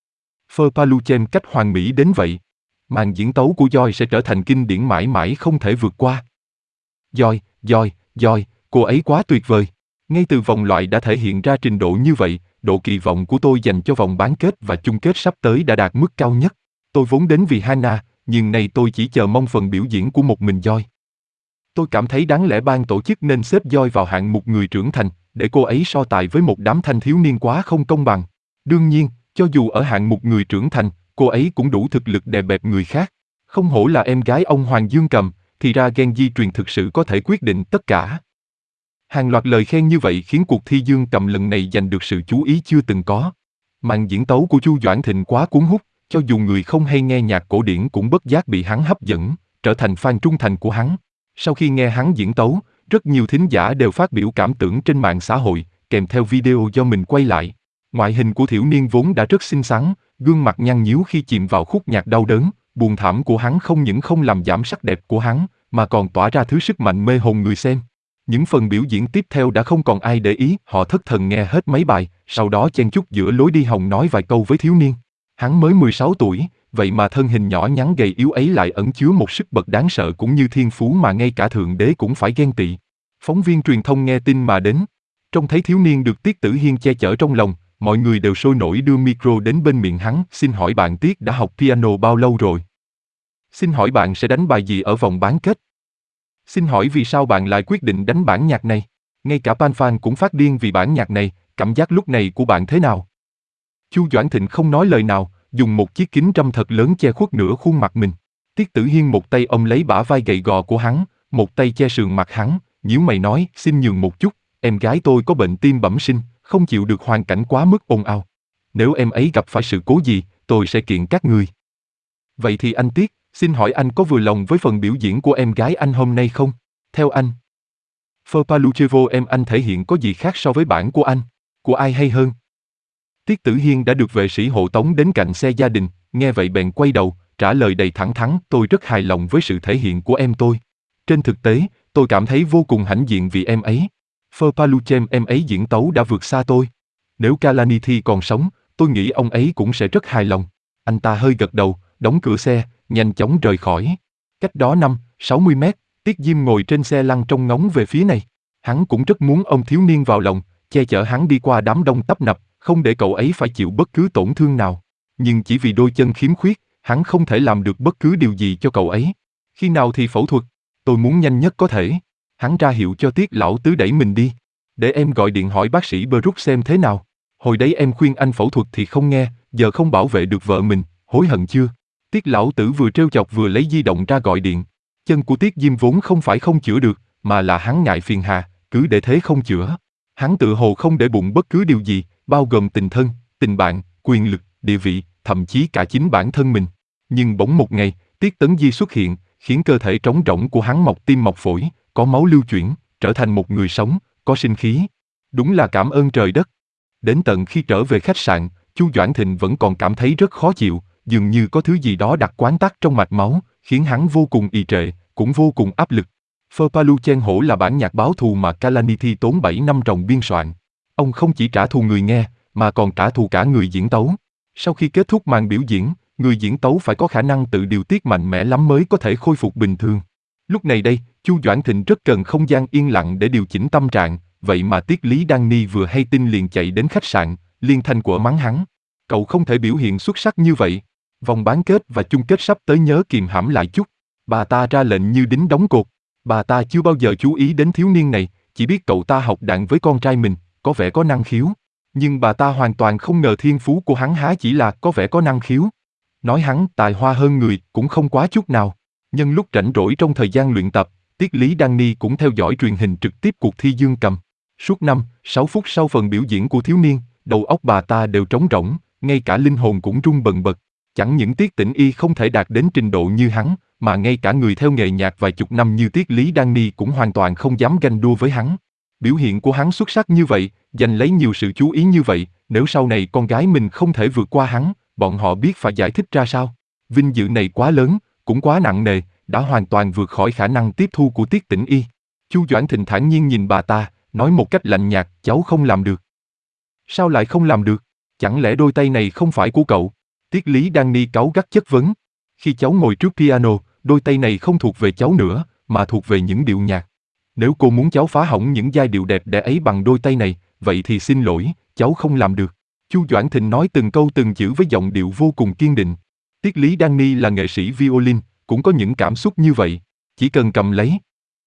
Verpaluchen cách hoàn mỹ đến vậy. Màn diễn tấu của Joy sẽ trở thành kinh điển mãi mãi không thể vượt qua. Joy, Joy, Joy, cô ấy quá tuyệt vời. Ngay từ vòng loại đã thể hiện ra trình độ như vậy, độ kỳ vọng của tôi dành cho vòng bán kết và chung kết sắp tới đã đạt mức cao nhất. Tôi vốn đến vì Hannah, nhưng nay tôi chỉ chờ mong phần biểu diễn của một mình Joy. Tôi cảm thấy đáng lẽ ban tổ chức nên xếp Joy vào hạng mục người trưởng thành, để cô ấy so tài với một đám thanh thiếu niên quá không công bằng. Đương nhiên, cho dù ở hạng mục người trưởng thành, cô ấy cũng đủ thực lực đè bẹp người khác. Không hổ là em gái ông Hoàng Dương Cầm, thì ra gen di truyền thực sự có thể quyết định tất cả. Hàng loạt lời khen như vậy khiến cuộc thi Dương Cầm lần này giành được sự chú ý chưa từng có. Màn diễn tấu của Chu Doãn Thịnh quá cuốn hút, cho dù người không hay nghe nhạc cổ điển cũng bất giác bị hắn hấp dẫn, trở thành fan trung thành của hắn. Sau khi nghe hắn diễn tấu, rất nhiều thính giả đều phát biểu cảm tưởng trên mạng xã hội, kèm theo video do mình quay lại. Ngoại hình của thiểu niên vốn đã rất xinh xắn, gương mặt nhăn nhíu khi chìm vào khúc nhạc đau đớn, buồn thảm của hắn không những không làm giảm sắc đẹp của hắn, mà còn tỏa ra thứ sức mạnh mê hồn người xem. Những phần biểu diễn tiếp theo đã không còn ai để ý, họ thất thần nghe hết mấy bài, sau đó chen chúc giữa lối đi hòng nói vài câu với thiếu niên. Hắn mới mười sáu tuổi, vậy mà thân hình nhỏ nhắn gầy yếu ấy lại ẩn chứa một sức bật đáng sợ cũng như thiên phú mà ngay cả thượng đế cũng phải ghen tị. Phóng viên truyền thông nghe tin mà đến. Trông thấy thiếu niên được Tiết Tử Hiên che chở trong lòng, mọi người đều sôi nổi đưa micro đến bên miệng hắn. Xin hỏi bạn Tiết đã học piano bao lâu rồi? Xin hỏi bạn sẽ đánh bài gì ở vòng bán kết? Xin hỏi vì sao bạn lại quyết định đánh bản nhạc này? Ngay cả Pan Fan cũng phát điên vì bản nhạc này, cảm giác lúc này của bạn thế nào? Chu Doãn Thịnh không nói lời nào, dùng một chiếc kính râm thật lớn che khuất nửa khuôn mặt mình. Tiết Tử Hiên một tay ôm lấy bả vai gầy gò của hắn, một tay che sườn mặt hắn, nhíu mày nói, xin nhường một chút, em gái tôi có bệnh tim bẩm sinh, không chịu được hoàn cảnh quá mức ồn ào. Nếu em ấy gặp phải sự cố gì, tôi sẽ kiện các người. Vậy thì anh Tiết, xin hỏi anh có vừa lòng với phần biểu diễn của em gái anh hôm nay không? Theo anh, Verpaluchevo em anh thể hiện có gì khác so với bản của anh? Của ai hay hơn? Tiết Tử Hiên đã được vệ sĩ hộ tống đến cạnh xe gia đình, nghe vậy bèn quay đầu, trả lời đầy thẳng thắn, tôi rất hài lòng với sự thể hiện của em tôi. Trên thực tế, tôi cảm thấy vô cùng hãnh diện vì em ấy. Verpaluchem em ấy diễn tấu đã vượt xa tôi. Nếu Kalanithi còn sống, tôi nghĩ ông ấy cũng sẽ rất hài lòng. Anh ta hơi gật đầu, đóng cửa xe, nhanh chóng rời khỏi. Cách đó năm, sáu mươi mét, Tiết Diêm ngồi trên xe lăn trông ngóng về phía này. Hắn cũng rất muốn ông thiếu niên vào lòng, che chở hắn đi qua đám đông tấp nập, không để cậu ấy phải chịu bất cứ tổn thương nào. Nhưng chỉ vì đôi chân khiếm khuyết, hắn không thể làm được bất cứ điều gì cho cậu ấy. Khi nào thì phẫu thuật? Tôi muốn nhanh nhất có thể. Hắn ra hiệu cho Tiết lão tứ đẩy mình đi. Để em gọi điện hỏi bác sĩ Brook xem thế nào. Hồi đấy em khuyên anh phẫu thuật thì không nghe, giờ không bảo vệ được vợ mình, hối hận chưa? Tiết lão tử vừa trêu chọc vừa lấy di động ra gọi điện. Chân của Tiết Diêm vốn không phải không chữa được, mà là hắn ngại phiền hà, cứ để thế không chữa. Hắn tự hồ không để bụng bất cứ điều gì, bao gồm tình thân, tình bạn, quyền lực, địa vị, thậm chí cả chính bản thân mình. Nhưng bỗng một ngày, Tiết Tấn Di xuất hiện, khiến cơ thể trống rỗng của hắn mọc tim mọc phổi, có máu lưu chuyển, trở thành một người sống, có sinh khí. Đúng là cảm ơn trời đất. Đến tận khi trở về khách sạn, Chu Doãn Thịnh vẫn còn cảm thấy rất khó chịu, dường như có thứ gì đó đặc quán tắc trong mạch máu, khiến hắn vô cùng ì trệ, cũng vô cùng áp lực. Verpaluchen hổ là bản nhạc báo thù mà Kalanithi tốn bảy năm ròng biên soạn. Ông không chỉ trả thù người nghe, mà còn trả thù cả người diễn tấu. Sau khi kết thúc màn biểu diễn, người diễn tấu phải có khả năng tự điều tiết mạnh mẽ lắm mới có thể khôi phục bình thường. Lúc này đây, Chu Doãn Thịnh rất cần không gian yên lặng để điều chỉnh tâm trạng, vậy mà Tiết Lý Đan Ni vừa hay tin liền chạy đến khách sạn, liên thanh của mắng hắn. Cậu không thể biểu hiện xuất sắc như vậy. Vòng bán kết và chung kết sắp tới nhớ kìm hãm lại chút. Bà ta ra lệnh như đính đóng cột. Bà ta chưa bao giờ chú ý đến thiếu niên này, chỉ biết cậu ta học đàn với con trai mình, có vẻ có năng khiếu. Nhưng bà ta hoàn toàn không ngờ thiên phú của hắn há chỉ là có vẻ có năng khiếu. Nói hắn tài hoa hơn người cũng không quá chút nào. Nhân lúc rảnh rỗi trong thời gian luyện tập, Tiết Lý Đan Ni cũng theo dõi truyền hình trực tiếp cuộc thi dương cầm. Suốt năm, sáu phút sau phần biểu diễn của thiếu niên, đầu óc bà ta đều trống rỗng, ngay cả linh hồn cũng rung bần bật. Chẳng những Tiết Tĩnh Y không thể đạt đến trình độ như hắn, mà ngay cả người theo nghề nhạc vài chục năm như Tiết Lý Đan Ni cũng hoàn toàn không dám ganh đua với hắn. Biểu hiện của hắn xuất sắc như vậy, giành lấy nhiều sự chú ý như vậy, nếu sau này con gái mình không thể vượt qua hắn, bọn họ biết phải giải thích ra sao. Vinh dự này quá lớn, cũng quá nặng nề, đã hoàn toàn vượt khỏi khả năng tiếp thu của Tiết Tĩnh Y. Chu Doãn Thịnh thản nhiên nhìn bà ta, nói một cách lạnh nhạt, cháu không làm được. Sao lại không làm được? Chẳng lẽ đôi tay này không phải của cậu? Tiết Lý Đan Ni cáu gắt chất vấn. Khi cháu ngồi trước piano, đôi tay này không thuộc về cháu nữa, mà thuộc về những điệu nhạc. Nếu cô muốn cháu phá hỏng những giai điệu đẹp đẽ ấy bằng đôi tay này, vậy thì xin lỗi, cháu không làm được. Chu Doãn Thịnh nói từng câu từng chữ với giọng điệu vô cùng kiên định. Tiết Lý Đan Ni là nghệ sĩ violin, cũng có những cảm xúc như vậy, chỉ cần cầm lấy.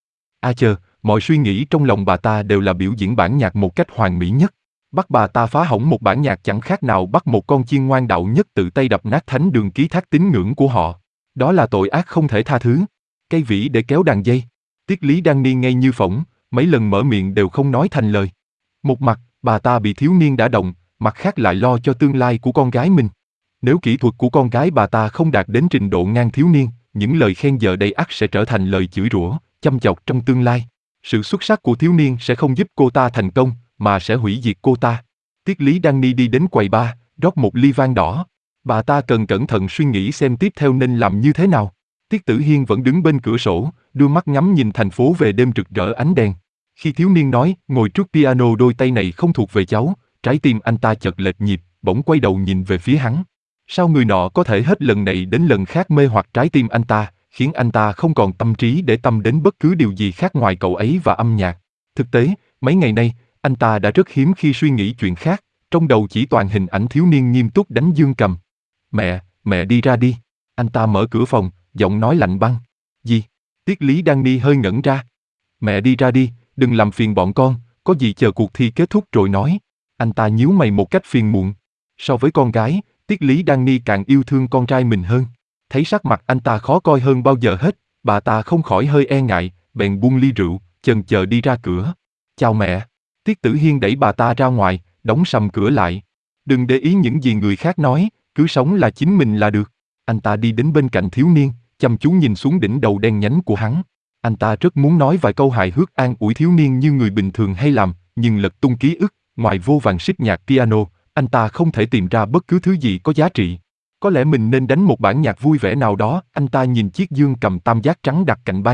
À chờ, mọi suy nghĩ trong lòng bà ta đều là biểu diễn bản nhạc một cách hoàn mỹ nhất. Bắt bà ta phá hỏng một bản nhạc chẳng khác nào bắt một con chiên ngoan đạo nhất tự tay đập nát thánh đường ký thác tín ngưỡng của họ. Đó là tội ác không thể tha thứ. Cây vĩ để kéo đàn dây. Tiết Lý Đan Ni ngay như phỏng, mấy lần mở miệng đều không nói thành lời. Một mặt, bà ta bị thiếu niên đã động, mặt khác lại lo cho tương lai của con gái mình. Nếu kỹ thuật của con gái bà ta không đạt đến trình độ ngang thiếu niên, những lời khen giờ đây ắt sẽ trở thành lời chửi rủa, chăm chọc trong tương lai. Sự xuất sắc của thiếu niên sẽ không giúp cô ta thành công, mà sẽ hủy diệt cô ta. Tiết Lý Đan Ni đi đến quầy bar, rót một ly vang đỏ. Bà ta cần cẩn thận suy nghĩ xem tiếp theo nên làm như thế nào. Tiết Tử Hiên vẫn đứng bên cửa sổ, đưa mắt ngắm nhìn thành phố về đêm rực rỡ ánh đèn. Khi thiếu niên nói, ngồi trước piano đôi tay này không thuộc về cháu, trái tim anh ta chợt lệch nhịp, bỗng quay đầu nhìn về phía hắn. Sao người nọ có thể hết lần này đến lần khác mê hoặc trái tim anh ta, khiến anh ta không còn tâm trí để tâm đến bất cứ điều gì khác ngoài cậu ấy và âm nhạc. Thực tế, mấy ngày nay, anh ta đã rất hiếm khi suy nghĩ chuyện khác, trong đầu chỉ toàn hình ảnh thiếu niên nghiêm túc đánh dương cầm. Mẹ, mẹ đi ra đi. Anh ta mở cửa phòng, giọng nói lạnh băng. Gì? Tiết Lý Đan Ni hơi ngẩn ra. Mẹ đi ra đi, đừng làm phiền bọn con, có gì chờ cuộc thi kết thúc rồi nói. Anh ta nhíu mày một cách phiền muộn. So với con gái, Tiết Lý Đan Ni càng yêu thương con trai mình hơn. Thấy sắc mặt anh ta khó coi hơn bao giờ hết, bà ta không khỏi hơi e ngại, bèn buông ly rượu, chần chờ đi ra cửa. Chào mẹ. Tiết Tử Hiên đẩy bà ta ra ngoài, đóng sầm cửa lại. Đừng để ý những gì người khác nói, cứ sống là chính mình là được. Anh ta đi đến bên cạnh thiếu niên, chăm chú nhìn xuống đỉnh đầu đen nhánh của hắn. Anh ta rất muốn nói vài câu hài hước an ủi thiếu niên như người bình thường hay làm, nhưng lật tung ký ức, ngoài vô vàn xích nhạc piano, anh ta không thể tìm ra bất cứ thứ gì có giá trị. Có lẽ mình nên đánh một bản nhạc vui vẻ nào đó. Anh ta nhìn chiếc dương cầm tam giác trắng đặt cạnh ban công,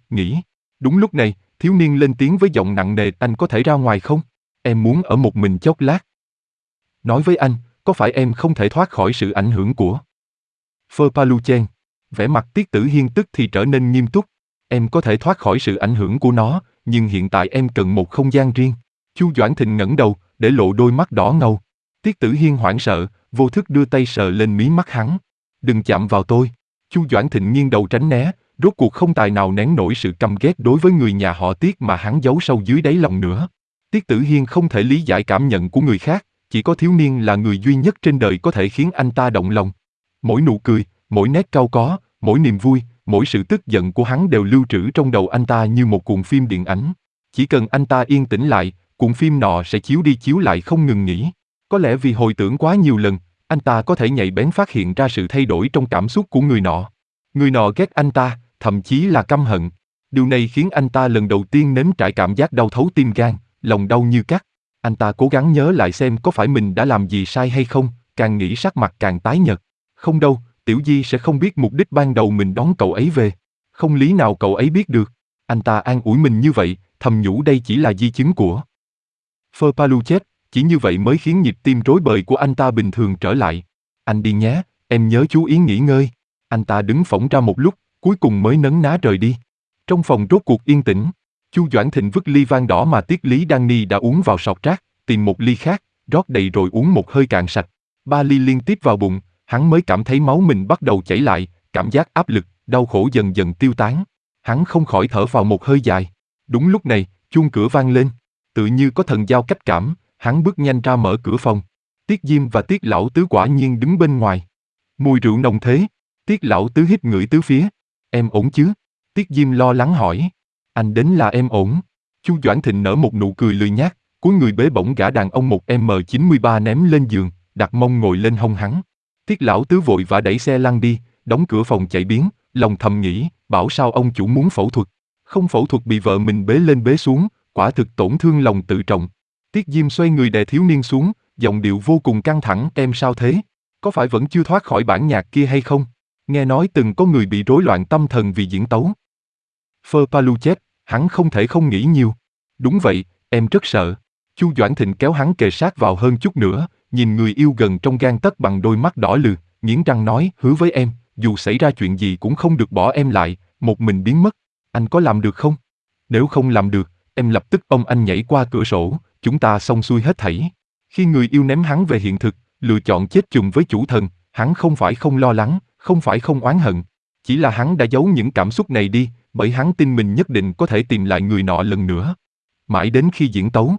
nghĩ. Đúng lúc này, thiếu niên lên tiếng với giọng nặng nề, anh có thể ra ngoài không? Em muốn ở một mình chốc lát. Nói với anh, có phải em không thể thoát khỏi sự ảnh hưởng của Phơ Paluchen? Vẻ mặt Tiết Tử Hiên tức thì trở nên nghiêm túc. Em có thể thoát khỏi sự ảnh hưởng của nó, nhưng hiện tại em cần một không gian riêng. Chu Doãn Thịnh ngẩng đầu, để lộ đôi mắt đỏ ngầu. Tiết Tử Hiên hoảng sợ, vô thức đưa tay sờ lên mí mắt hắn. Đừng chạm vào tôi. Chu Doãn Thịnh nghiêng đầu tránh né, rốt cuộc không tài nào nén nổi sự căm ghét đối với người nhà họ Tiết mà hắn giấu sâu dưới đáy lòng nữa. Tiết Tử Hiên không thể lý giải cảm nhận của người khác, chỉ có thiếu niên là người duy nhất trên đời có thể khiến anh ta động lòng. Mỗi nụ cười, mỗi nét cau có, mỗi niềm vui, mỗi sự tức giận của hắn đều lưu trữ trong đầu anh ta như một cuộn phim điện ảnh. Chỉ cần anh ta yên tĩnh lại, cuộn phim nọ sẽ chiếu đi chiếu lại không ngừng nghỉ. Có lẽ vì hồi tưởng quá nhiều lần, anh ta có thể nhạy bén phát hiện ra sự thay đổi trong cảm xúc của người nọ. Người nọ ghét anh ta, thậm chí là căm hận. Điều này khiến anh ta lần đầu tiên nếm trải cảm giác đau thấu tim gan, lòng đau như cắt. Anh ta cố gắng nhớ lại xem có phải mình đã làm gì sai hay không, càng nghĩ sắc mặt càng tái nhợt. Không đâu, Tiểu Di sẽ không biết mục đích ban đầu mình đón cậu ấy về. Không lý nào cậu ấy biết được. Anh ta an ủi mình như vậy, thầm nhủ đây chỉ là di chứng của Phơ Paluchet, chỉ như vậy mới khiến nhịp tim rối bời của anh ta bình thường trở lại. Anh đi nhé, em nhớ chú ý nghỉ ngơi. Anh ta đứng phỏng ra một lúc, cuối cùng mới nấn ná rời đi. Trong phòng rốt cuộc yên tĩnh, Chu Doãn Thịnh vứt ly vang đỏ mà Tiết Lý Đan Ni đã uống vào sọt rác, tìm một ly khác, rót đầy rồi uống một hơi cạn sạch. Ba ly liên tiếp vào bụng, hắn mới cảm thấy máu mình bắt đầu chảy lại, cảm giác áp lực, đau khổ dần dần tiêu tán. Hắn không khỏi thở vào một hơi dài. Đúng lúc này, chuông cửa vang lên. Tự như có thần giao cách cảm, hắn bước nhanh ra mở cửa phòng. Tiết Diêm và Tiết Lão Tứ quả nhiên đứng bên ngoài. Mùi rượu nồng thế. Tiết Lão Tứ hít ngửi tứ phía. Em ổn chứ? Tiết Diêm lo lắng hỏi. Anh đến là em ổn. Chu Doãn Thịnh nở một nụ cười lười nhác, cúi người bế bổng gã đàn ông một M chín mươi ba ném lên giường, đặt mông ngồi lên hông hắn. Tiết Lão Tứ vội vã đẩy xe lăn đi, đóng cửa phòng chạy biến, lòng thầm nghĩ, bảo sao ông chủ muốn phẫu thuật. Không phẫu thuật bị vợ mình bế lên bế xuống, quả thực tổn thương lòng tự trọng. Tiết Diêm xoay người đè thiếu niên xuống, giọng điệu vô cùng căng thẳng, em sao thế? Có phải vẫn chưa thoát khỏi bản nhạc kia hay không? Nghe nói từng có người bị rối loạn tâm thần vì diễn tấu. Phơ Paluchet, hắn không thể không nghĩ nhiều. Đúng vậy, em rất sợ. Chu Doãn Thịnh kéo hắn kề sát vào hơn chút nữa, nhìn người yêu gần trong gang tấc bằng đôi mắt đỏ lừ, nghiến răng nói, hứa với em, dù xảy ra chuyện gì cũng không được bỏ em lại, một mình biến mất. Anh có làm được không? Nếu không làm được, em lập tức ôm anh nhảy qua cửa sổ, chúng ta xong xuôi hết thảy. Khi người yêu ném hắn về hiện thực, lựa chọn chết chung với chủ thần, hắn không phải không lo lắng, không phải không oán hận. Chỉ là hắn đã giấu những cảm xúc này đi, bởi hắn tin mình nhất định có thể tìm lại người nọ lần nữa. Mãi đến khi diễn tấu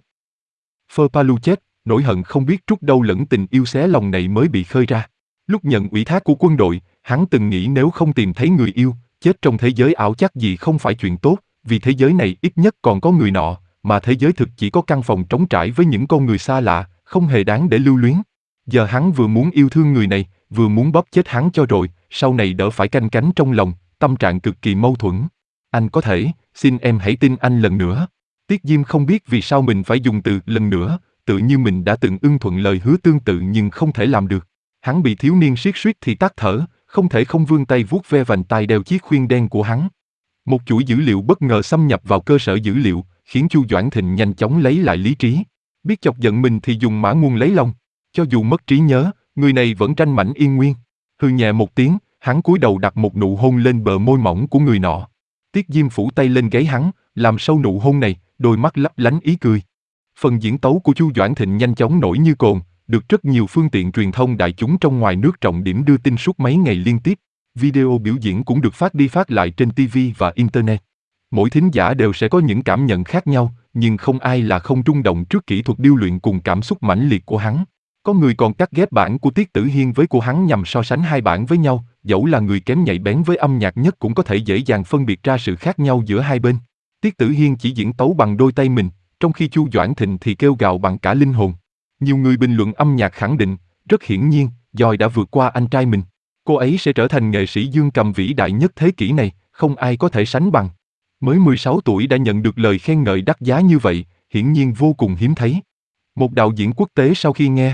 Phơ Paluchet, nỗi hận không biết trút đâu lẫn tình yêu xé lòng này mới bị khơi ra. Lúc nhận ủy thác của quân đội, hắn từng nghĩ nếu không tìm thấy người yêu, chết trong thế giới ảo chắc gì không phải chuyện tốt, vì thế giới này ít nhất còn có người nọ, mà thế giới thực chỉ có căn phòng trống trải với những con người xa lạ, không hề đáng để lưu luyến. Giờ hắn vừa muốn yêu thương người này, vừa muốn bóp chết hắn cho rồi, sau này đỡ phải canh cánh trong lòng, tâm trạng cực kỳ mâu thuẫn. Anh có thể, xin em hãy tin anh lần nữa. Tiết Diêm không biết vì sao mình phải dùng từ lần nữa, tự như mình đã từng ưng thuận lời hứa tương tự nhưng không thể làm được. Hắn bị thiếu niên siết suýt thì tắt thở, không thể không vươn tay vuốt ve vành tai đeo chiếc khuyên đen của hắn. Một chuỗi dữ liệu bất ngờ xâm nhập vào cơ sở dữ liệu, khiến Chu Doãn Thịnh nhanh chóng lấy lại lý trí. Biết chọc giận mình thì dùng mã nguồn lấy lòng. Cho dù mất trí nhớ, người này vẫn tranh mảnh yên nguyên. Hừ nhẹ một tiếng, hắn cúi đầu đặt một nụ hôn lên bờ môi mỏng của người nọ. Tiết Diêm phủ tay lên gáy hắn, làm sâu nụ hôn này, đôi mắt lấp lánh ý cười. Phần diễn tấu của Chu Doãn Thịnh nhanh chóng nổi như cồn, được rất nhiều phương tiện truyền thông đại chúng trong ngoài nước trọng điểm đưa tin suốt mấy ngày liên tiếp. Video biểu diễn cũng được phát đi phát lại trên ti vi và Internet. Mỗi thính giả đều sẽ có những cảm nhận khác nhau, nhưng không ai là không rung động trước kỹ thuật điêu luyện cùng cảm xúc mãnh liệt của hắn. Có người còn cắt ghép bản của Tiết Tử Hiên với của hắn nhằm so sánh hai bản với nhau, dẫu là người kém nhạy bén với âm nhạc nhất cũng có thể dễ dàng phân biệt ra sự khác nhau giữa hai bên. Tiết Tử Hiên chỉ diễn tấu bằng đôi tay mình, trong khi Chu Doãn Thịnh thì kêu gào bằng cả linh hồn. Nhiều người bình luận âm nhạc khẳng định, rất hiển nhiên, Joy đã vượt qua anh trai mình. Cô ấy sẽ trở thành nghệ sĩ dương cầm vĩ đại nhất thế kỷ này, không ai có thể sánh bằng. Mới mười sáu tuổi đã nhận được lời khen ngợi đắt giá như vậy, hiển nhiên vô cùng hiếm thấy. Một đạo diễn quốc tế sau khi nghe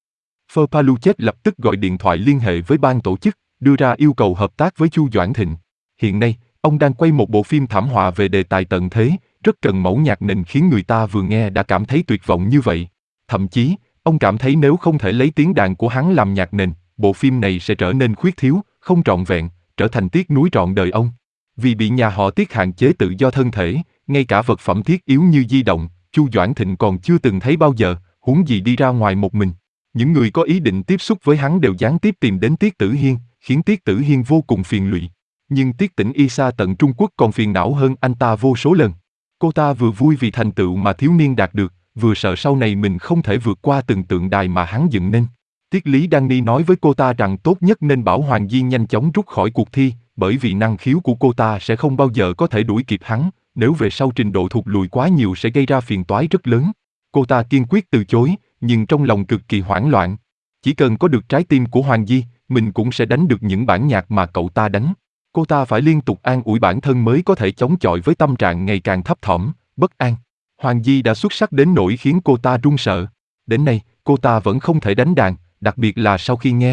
Phơ Paluchet lập tức gọi điện thoại liên hệ với ban tổ chức, đưa ra yêu cầu hợp tác với Chu Doãn Thịnh. Hiện nay, Ông đang quay một bộ phim thảm họa về đề tài tận thế, rất cần mẫu nhạc nền khiến người ta vừa nghe đã cảm thấy tuyệt vọng như vậy. Thậm chí, ông cảm thấy nếu không thể lấy tiếng đàn của hắn làm nhạc nền, bộ phim này sẽ trở nên khuyết thiếu, không trọn vẹn, trở thành tiếc nuối trọn đời ông. Vì bị nhà họ Tiết hạn chế tự do thân thể, ngay cả vật phẩm thiết yếu như di động, Chu Doãn Thịnh còn chưa từng thấy bao giờ, huống gì đi ra ngoài một mình. Những người có ý định tiếp xúc với hắn đều gián tiếp tìm đến Tiết Tử Hiên, khiến Tiết Tử Hiên vô cùng phiền lụy. Nhưng Tiết Tĩnh Y xa tận Trung Quốc còn phiền não hơn anh ta vô số lần. Cô ta vừa vui vì thành tựu mà thiếu niên đạt được, vừa sợ sau này mình không thể vượt qua từng tượng đài mà hắn dựng nên. Tiết Lý Đan Ni nói với cô ta rằng tốt nhất nên bảo Hoàng Di nhanh chóng rút khỏi cuộc thi, bởi vì năng khiếu của cô ta sẽ không bao giờ có thể đuổi kịp hắn, nếu về sau trình độ thụt lùi quá nhiều sẽ gây ra phiền toái rất lớn. Cô ta kiên quyết từ chối, nhưng trong lòng cực kỳ hoảng loạn. Chỉ cần có được trái tim của Hoàng Di, mình cũng sẽ đánh được những bản nhạc mà cậu ta đánh. Cô ta phải liên tục an ủi bản thân mới có thể chống chọi với tâm trạng ngày càng thấp thỏm, bất an. Hoàng Di đã xuất sắc đến nỗi khiến cô ta run sợ. Đến nay, cô ta vẫn không thể đánh đàn, đặc biệt là sau khi nghe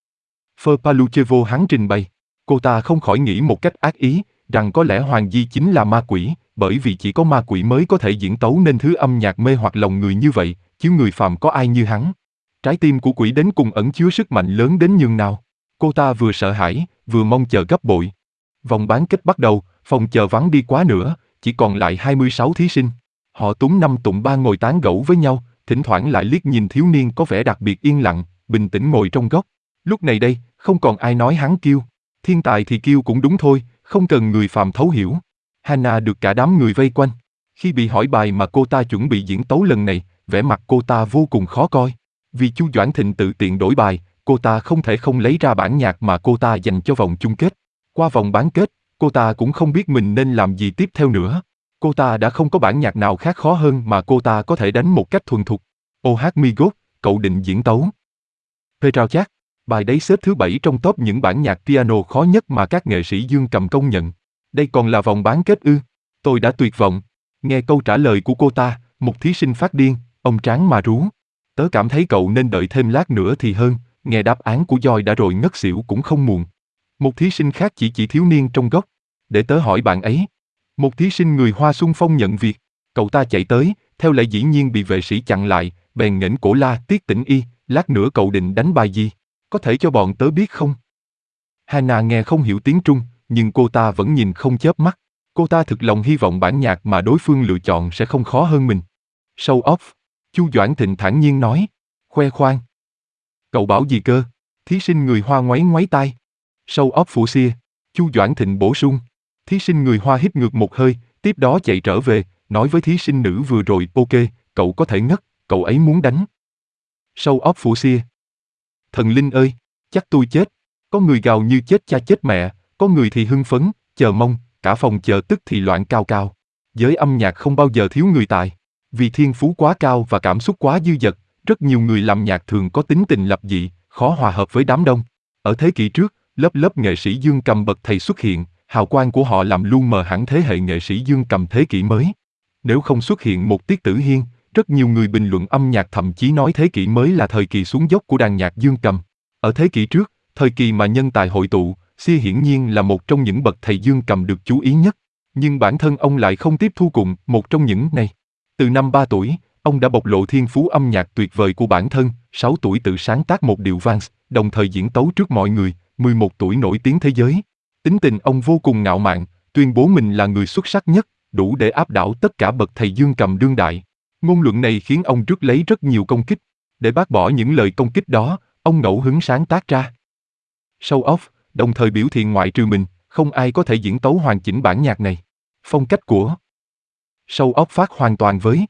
Phơ Paluchevo hắn trình bày. Cô ta không khỏi nghĩ một cách ác ý, rằng có lẽ Hoàng Di chính là ma quỷ, bởi vì chỉ có ma quỷ mới có thể diễn tấu nên thứ âm nhạc mê hoặc lòng người như vậy, chứ người phàm có ai như hắn. Trái tim của quỷ đến cùng ẩn chứa sức mạnh lớn đến nhường nào. Cô ta vừa sợ hãi, vừa mong chờ gấp bội. Vòng bán kết bắt đầu, phòng chờ vắng đi quá nữa, chỉ còn lại hai mươi sáu thí sinh. Họ túm năm tụm ba ngồi tán gẫu với nhau, thỉnh thoảng lại liếc nhìn thiếu niên có vẻ đặc biệt yên lặng, bình tĩnh ngồi trong góc. Lúc này đây, không còn ai nói hắn kiêu. Thiên tài thì kiêu cũng đúng thôi, không cần người phàm thấu hiểu. Hana được cả đám người vây quanh. Khi bị hỏi bài mà cô ta chuẩn bị diễn tấu lần này, vẻ mặt cô ta vô cùng khó coi. Vì Chu Doãn Thịnh tự tiện đổi bài, cô ta không thể không lấy ra bản nhạc mà cô ta dành cho vòng chung kết. Qua vòng bán kết, cô ta cũng không biết mình nên làm gì tiếp theo nữa. Cô ta đã không có bản nhạc nào khác khó hơn mà cô ta có thể đánh một cách thuần thục. Ô hát mi gót, cậu định diễn tấu Petrao Chát, bài đấy xếp thứ bảy trong top những bản nhạc piano khó nhất mà các nghệ sĩ dương cầm công nhận. Đây còn là vòng bán kết ư? Tôi đã tuyệt vọng. Nghe câu trả lời của cô ta, một thí sinh phát điên, ông tráng mà rú. Tớ cảm thấy cậu nên đợi thêm lát nữa thì hơn, nghe đáp án của Joy đã rồi ngất xỉu cũng không muộn. Một thí sinh khác chỉ chỉ thiếu niên trong góc. Để tớ hỏi bạn ấy. Một thí sinh người Hoa xung phong nhận việc. Cậu ta chạy tới, theo lẽ dĩ nhiên bị vệ sĩ chặn lại, bèn nghển cổ la Tiết Tĩnh Y, lát nữa cậu định đánh bài gì? Có thể cho bọn tớ biết không? Hana nghe không hiểu tiếng Trung, nhưng cô ta vẫn nhìn không chớp mắt. Cô ta thực lòng hy vọng bản nhạc mà đối phương lựa chọn sẽ không khó hơn mình. Show off. Chu Doãn Thịnh thản nhiên nói. Khoe khoang. Cậu bảo gì cơ? Thí sinh người Hoa ngoáy ngoáy tai. Show off phụ xia. Chu Doãn Thịnh bổ sung. Thí sinh người Hoa hít ngược một hơi, tiếp đó chạy trở về, nói với thí sinh nữ vừa rồi, ok, cậu có thể ngất, cậu ấy muốn đánh. Show off phụ xia. Thần linh ơi, chắc tôi chết. Có người gào như chết cha chết mẹ, có người thì hưng phấn, chờ mong, cả phòng chờ tức thì loạn cao cao. Giới âm nhạc không bao giờ thiếu người tài. Vì thiên phú quá cao và cảm xúc quá dư dật, rất nhiều người làm nhạc thường có tính tình lập dị, khó hòa hợp với đám đông. Ở thế kỷ trước, lớp lớp nghệ sĩ dương cầm bậc thầy xuất hiện, hào quang của họ làm lu mờ hẳn thế hệ nghệ sĩ dương cầm thế kỷ mới. Nếu không xuất hiện một Tiết Tử Hiên, rất nhiều người bình luận âm nhạc thậm chí nói thế kỷ mới là thời kỳ xuống dốc của đàn nhạc dương cầm. Ở thế kỷ trước, thời kỳ mà nhân tài hội tụ, Xia hiển nhiên là một trong những bậc thầy dương cầm được chú ý nhất. Nhưng bản thân ông lại không tiếp thu cùng một trong những này. Từ năm ba tuổi, ông đã bộc lộ thiên phú âm nhạc tuyệt vời của bản thân, sáu tuổi tự sáng tác một điệu vals, đồng thời diễn tấu trước mọi người, mười một tuổi nổi tiếng thế giới. Tính tình ông vô cùng ngạo mạn, tuyên bố mình là người xuất sắc nhất, đủ để áp đảo tất cả bậc thầy dương cầm đương đại. Ngôn luận này khiến ông rước lấy rất nhiều công kích. Để bác bỏ những lời công kích đó, ông ngẫu hứng sáng tác ra Show off, đồng thời biểu thị ngoại trừ mình, không ai có thể diễn tấu hoàn chỉnh bản nhạc này. Phong cách của Show off phát hoàn toàn với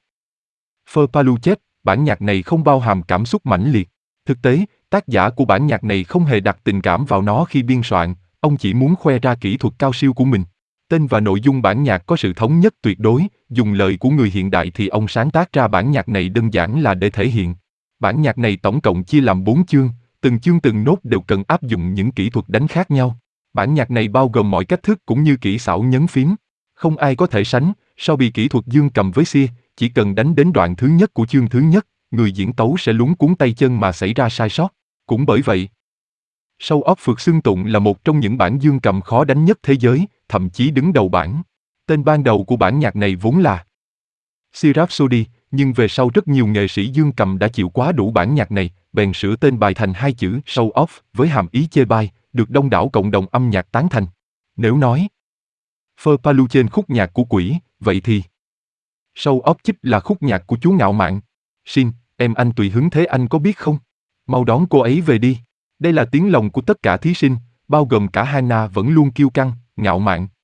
Phơ Paluchet, bản nhạc này không bao hàm cảm xúc mãnh liệt. Thực tế, tác giả của bản nhạc này không hề đặt tình cảm vào nó khi biên soạn, ông chỉ muốn khoe ra kỹ thuật cao siêu của mình. Tên và nội dung bản nhạc có sự thống nhất tuyệt đối, dùng lời của người hiện đại thì ông sáng tác ra bản nhạc này đơn giản là để thể hiện. Bản nhạc này tổng cộng chia làm bốn chương, từng chương từng nốt đều cần áp dụng những kỹ thuật đánh khác nhau. Bản nhạc này bao gồm mọi cách thức cũng như kỹ xảo nhấn phím. Không ai có thể sánh, so bì kỹ thuật dương cầm với Xia, chỉ cần đánh đến đoạn thứ nhất của chương thứ nhất, người diễn tấu sẽ luống cuống tay chân mà xảy ra sai sót. Cũng bởi vậy, Show off phượt xưng tụng là một trong những bản dương cầm khó đánh nhất thế giới, thậm chí đứng đầu bảng. Tên ban đầu của bản nhạc này vốn là Rhapsody, nhưng về sau rất nhiều nghệ sĩ dương cầm đã chịu quá đủ bản nhạc này, bèn sửa tên bài thành hai chữ Show Off với hàm ý chê bai, được đông đảo cộng đồng âm nhạc tán thành. Nếu nói Phơ Palu trên khúc nhạc của Quỷ, vậy thì Show Off Chip là khúc nhạc của chú Ngạo Mạn. Shin, em anh tùy hứng thế anh có biết không? Mau đón cô ấy về đi. Đây là tiếng lòng của tất cả thí sinh, bao gồm cả Hana vẫn luôn kiêu căng, ngạo mạn,